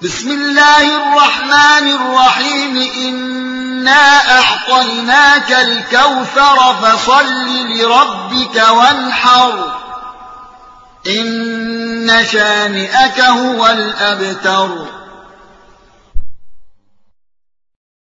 بسم الله الرحمن الرحيم إنا أعطيناك الكوثر فصل لربك وانحر إن شانئك هو الأبتر